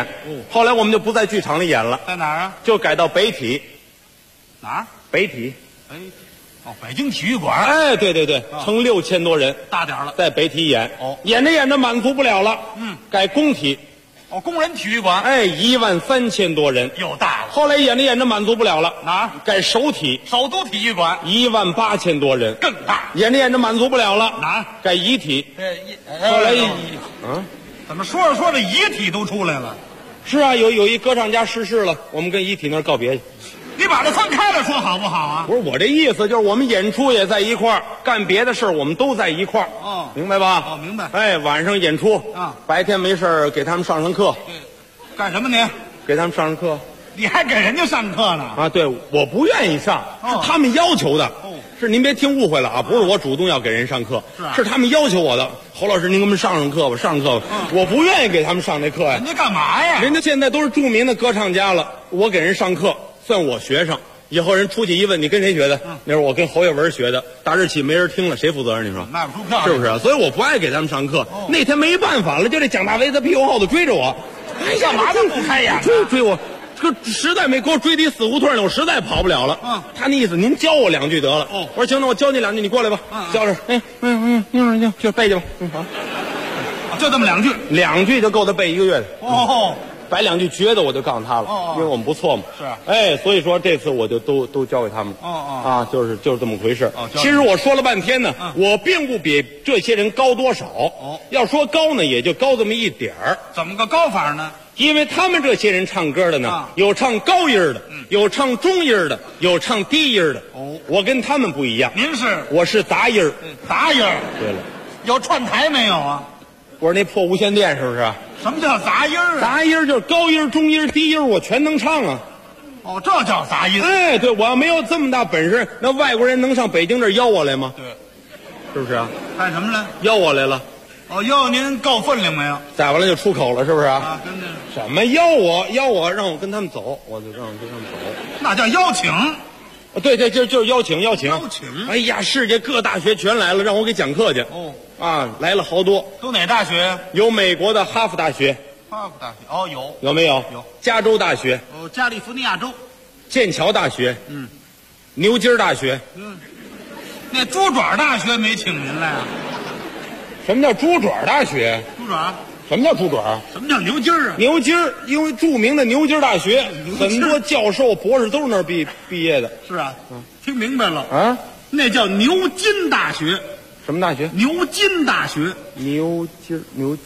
后来我们就不在剧场里演了， 在哪儿啊？ 就改到北体。 哪儿？ 北体。 北京体育馆。 哎，对对对，成6000多人， 大点了， 在北体演。演着满足不了了，改工体。 工人体育馆。 哎，13000多人， 又大了。 后来演着满足不了了， 哪儿？ 改首体。 首都体育馆 18000多人， 更大。 演着满足不了了， 哪儿？ 改遗体。 后来怎么说着遗体都出来了？ 是啊，有一歌唱家逝世了，我们跟遗体那儿告别去。 你把这分开了说好不好啊？ 不是我这意思，就是我们演出也在一块儿，干别的事儿我们都在一块儿。明白吧？ 明白。 哎，晚上演出白天没事儿给他们上课。 对，干什么你？ 给他们上课。 你还给人家上课呢？ 啊，对，我不愿意上，是他们要求的。是您别听误会了啊，不是我主动要给人上课，是他们要求我的。侯老师，您给我们上课吧，上课吧。我不愿意给他们上那课呀。 人家干嘛呀？ 人家现在都是著名的歌唱家了，我给人上课算我学生。以后人出去一问，你跟谁学的？那是我跟侯耀文学的。大日起没人听了，谁负责任？你说卖不出票， 是不是？所以我不爱给他们上课。那天没办法了，就这蒋大为在屁股后头追着我， 干嘛都不开眼， 追我。这实在没给我追抵死胡同里，我实在跑不了了。他那意思，您教我2句得了。我说行，那我教你2句，你过来吧。教着，就背去吧。好， 就这么2句 ，2句就够他背1个月的。摆2句绝的，我就告诉他了，因为我们不错嘛。 是， 哎，所以说这次我就都交给他们了。就是这么回事。其实我说了半天呢，我并不比这些人高多少。要说高呢，也就高这么一点儿。 怎么个高法呢？ 因为他们这些人唱歌的呢，有唱高音的，有唱中音的，有唱低音的。我跟他们不一样。 您是？ 我是杂音。 杂音。 对了， 有串台没有啊？ 我说那破无线电是不是？ 什么叫杂音啊？ 杂音就是高音、中音、低音，我全能唱啊。 这叫杂音。 哎，对，我要没有这么大本事，那外国人能上北京这儿邀我来吗？ 对， 是不是啊？ 干什么来？ 邀我来了。 邀您够分量没有？ 再完了就出口了，是不是啊？跟着什么邀我，让我跟他们走，我就让我跟他们走。 那叫邀请。 对，就是邀请。哎呀，世界各大学全来了，让我给讲课去。来了好多。 都哪大学呀？ 有美国的哈佛大学。 哈佛大学有没有？ 有。 加州大学。 加利福尼亚州。 剑桥大学。牛津大学。 那猪爪大学没请您来啊？ 什么叫猪爪大学？ 猪爪？ 什么叫猪爪？ 什么叫牛津啊？ 牛津，因为著名的牛津大学，很多教授、博士都是那儿毕业的。 是啊，听明白了啊？那叫牛津大学。 什么大学？ 牛津大学。 牛津。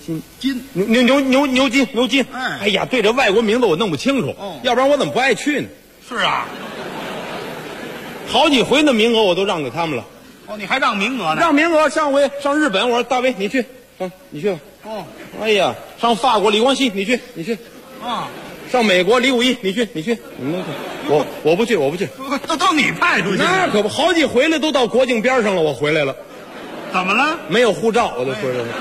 牛津。哎呀，对这外国名字我弄不清楚，要不然我怎么不爱去呢？ 是啊， 好几回那名额我都让给他们了。 你还让名额呢？ 让名额，上回上日本，我说大威你去，你去吧。哎呀，上法国李光羲你去。上美国李武一你去。我不去。 都你派出去？ 那可不，好几回了，都到国境边上了，我回来了。 怎么了？ 没有护照，我就回来了。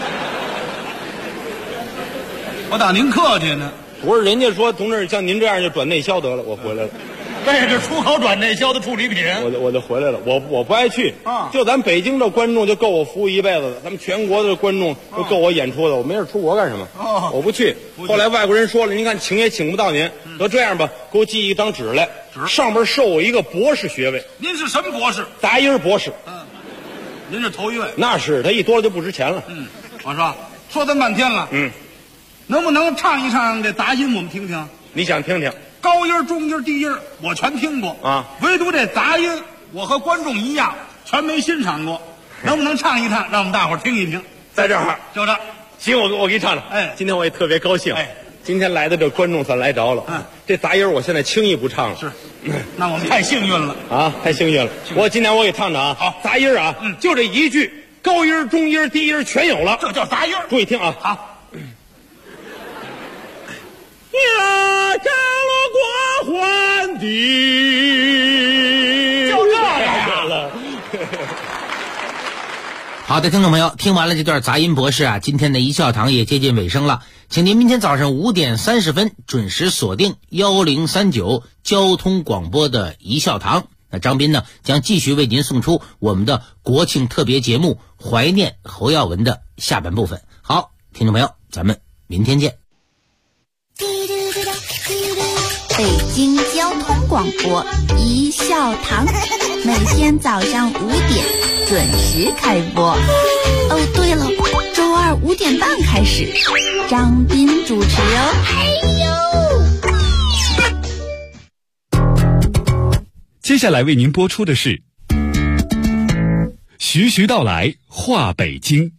我打您客气呢。 不是，人家说同志像您这样就转内销得了，我回来了。 这是出口转内销的处理品， 我就回来了。我不爱去就咱北京的观众就够我服务一辈子的，咱们全国的观众就够我演出的，我没事出国干什么？我不去。后来外国人说了，您看请也请不到您，得这样吧，给我寄一张纸来，上面授我一个博士学位。 您是什么博士？ 杂音博士。 您是头一位。 那是，他一多了就不值钱了。 我说这么半天了，能不能唱一唱这杂音我们听听？ 你想听听？ 高音、中音、低音，我全听过啊，唯独这杂音，我和观众一样，全没欣赏过。能不能唱一唱，让我们大伙儿听一听？ 在这儿， 就这。 行，我给你唱唱。 哎， 今天我也特别高兴。 哎， 今天来的这观众算来着了。这杂音我现在轻易不唱了。 是，那我们太幸运了啊，太幸运了。今天我给唱唱啊。 好， 杂音啊，就这一句，高音、中音、低音全有了， 这叫杂音。 注意听啊。 好。 呀，加了过还的， 就这样了。 好的，听众朋友，听完了这段杂音博士啊，今天的一笑堂也接近尾声了，请您明天早上5点30分准时锁定1039交通广播的一笑堂。那张斌呢，将继续为您送出我们的国庆特别节目《怀念侯耀文》的下半部分。好，听众朋友，咱们明天见。 北京交通广播一笑堂，每天早上5点准时开播。哦，对了，周二5点半开始，张斌主持哦。 接下来为您播出的是徐徐道来话北京。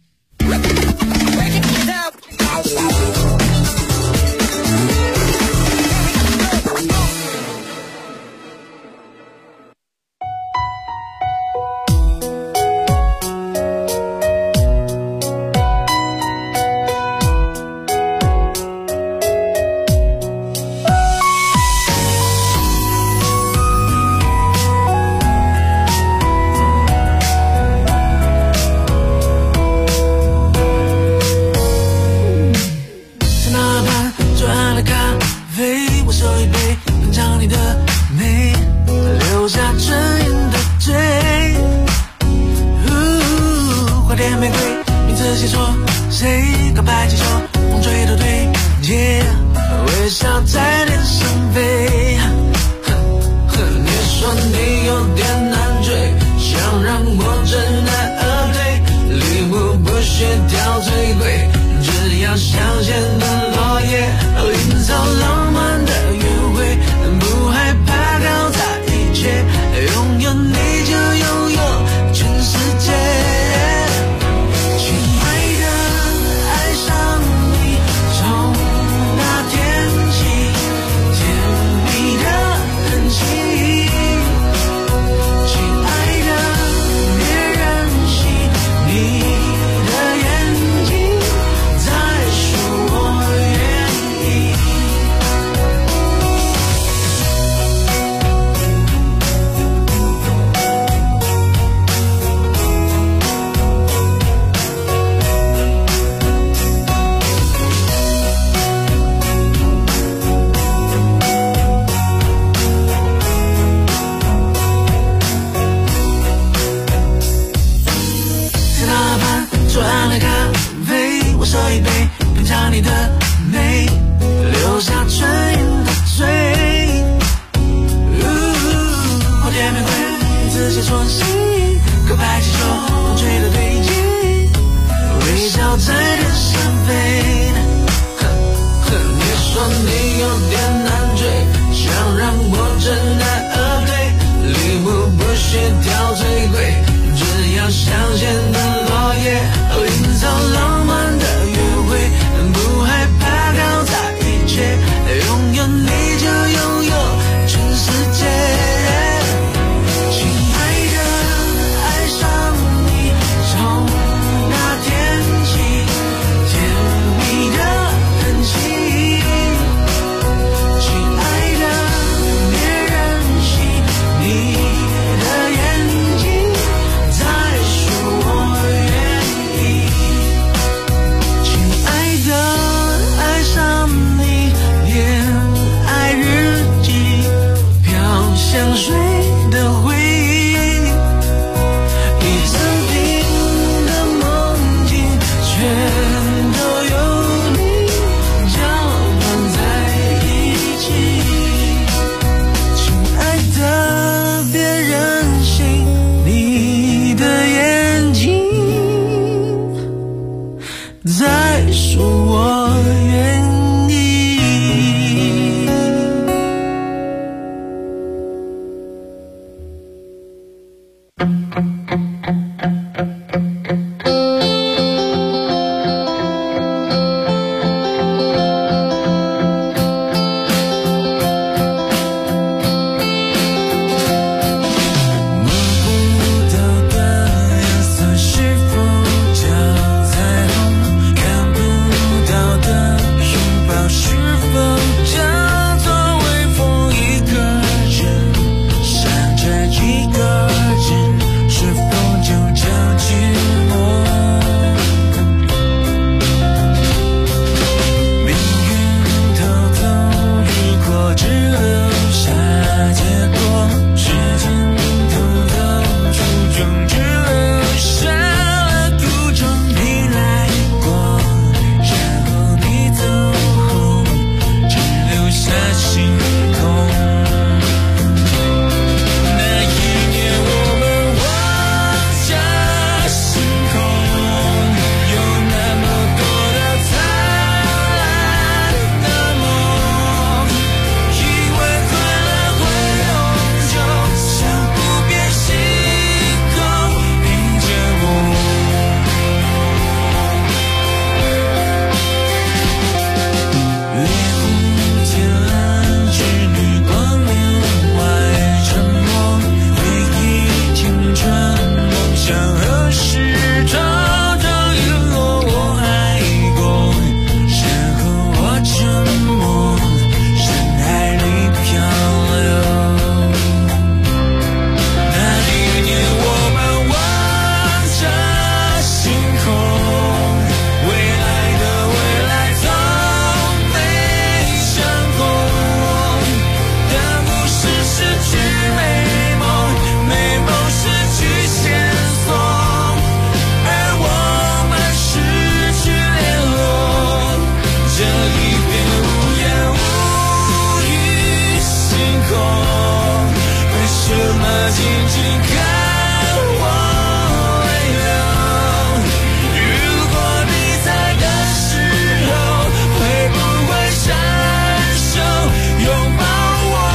紧紧看我泪流。如果你在的时候，会不会伸手拥抱我？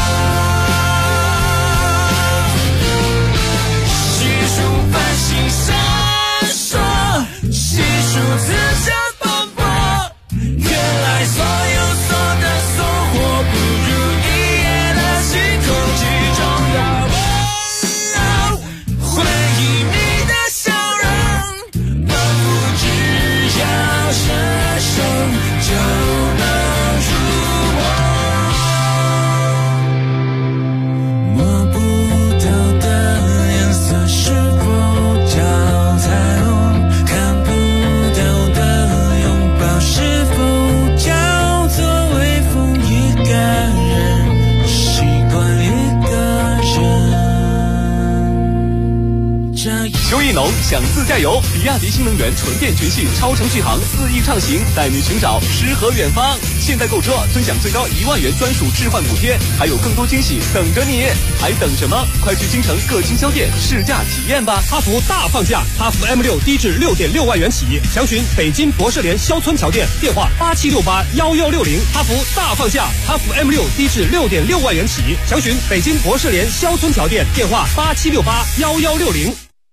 细数繁星闪烁，细数自相奔波，原来所有的所获不如一夜的心空气中的温柔。回忆你的笑容，仿佛只要伸手就能触摸。摸不到的颜色是否叫彩虹？看不到的拥抱是否叫做微风？一个人习惯一个人。 秋意浓想自驾游，比亚迪新能源纯电全系超程续航4亿畅行，带你寻找诗和远方。现在购车尊享最高1万元专属置换补贴，还有更多惊喜等着你，还等什么？快去京城各经销店试驾体验吧！哈弗大放价，哈弗 M6低至6.6万元起，详询北京博士联肖村桥店，电话87681160。哈弗大放价，哈弗 M6低至6.6万元起，详询北京博士联肖村桥店，电话87681160。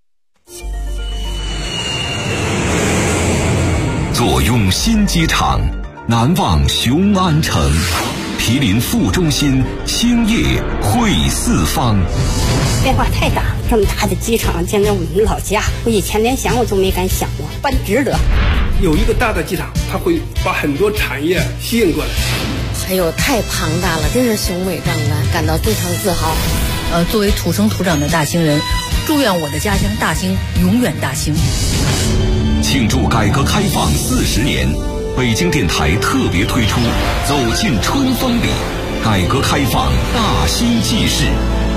坐拥新机场，难忘雄安城，毗邻副中心，兴业汇四方。 变化太大，这么大的机场，简直我们老家，我以前连想我都没敢想过，办值得。 有一个大的机场，它会把很多产业吸引过来。 哎呦，太庞大了，真是雄伟壮观，感到非常自豪。作为土生土长的大兴人，祝愿我的家乡大兴永远大兴。 庆祝改革开放40年，北京电台特别推出《走进春风里》，改革开放大兴纪事。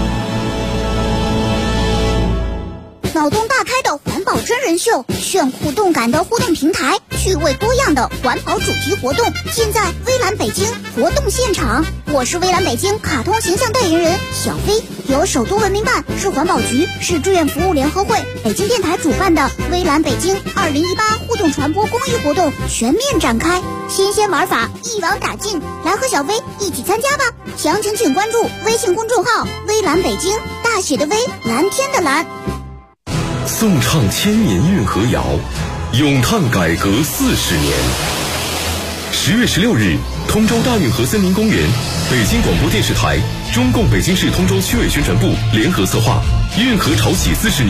脑洞大开的环保真人秀，炫酷动感的互动平台，趣味多样的环保主题活动，现在微蓝北京活动现场。我是微蓝北京卡通形象代言人小飞，由首都文明办、市环保局、市志愿服务联合会、北京电台主办的微蓝北京2018互动传播公益活动全面展开，新鲜玩法一网打尽，来和小飞一起参加吧！详情请关注微信公众号微蓝北京，大写的微，蓝天的蓝。 颂唱千年运河谣，咏叹改革40年。10月16日，通州大运河森林公园，北京广播电视台、中共北京市通州区委宣传部联合策划，运河潮起40年。